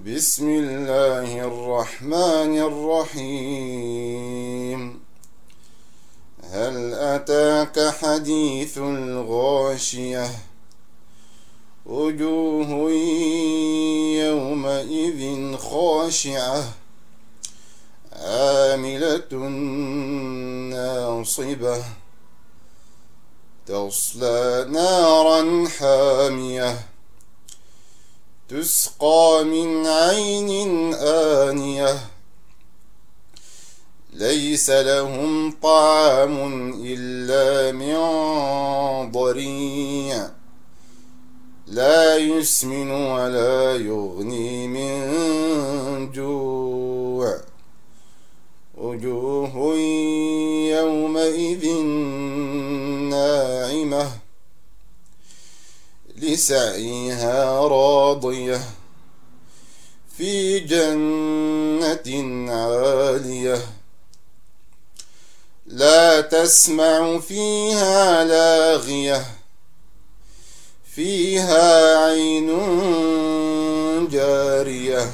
بسم الله الرحمن الرحيم. هل أتاك حديث الغاشية وجوه يومئذ خاشعة عاملة ناصبة تصلى نارا حامية تسقى من عين آنية ليس لهم طعام إلا من ضريع لا يسمن ولا يغني من جوع وجوه يومئذ ناعمة لسعيها راضية في جنة عالية لا تسمع فيها لاغية فيها عين جارية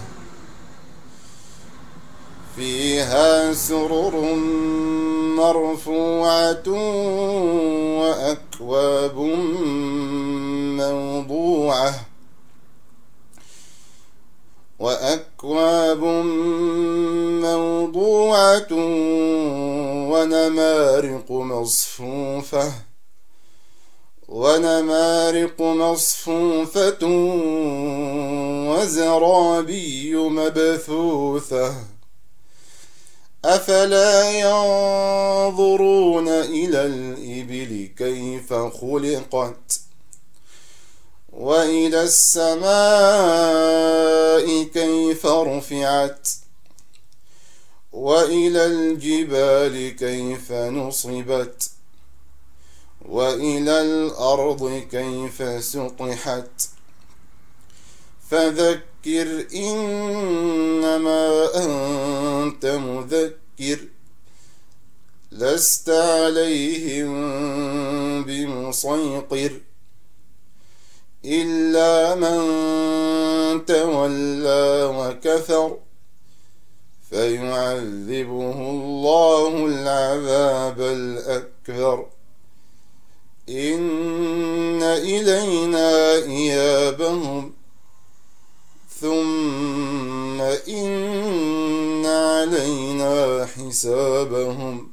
فيها سرر مرفوعة وأكواب موضوعة ونمارق مصفوفة وزرابي مبثوثة أفلا ينظرون إلى الإبل كيف خلقت وإلى السماء كيف رفعت وإلى الجبال كيف نصبت وإلى الأرض كيف سطحت فذكر إنما أنت مذكر لست عليهم بمسيطر إلا من تولى وكفر فيعذبه الله العذاب الأكبر إن إلينا إيابهم ثم إن علينا حسابهم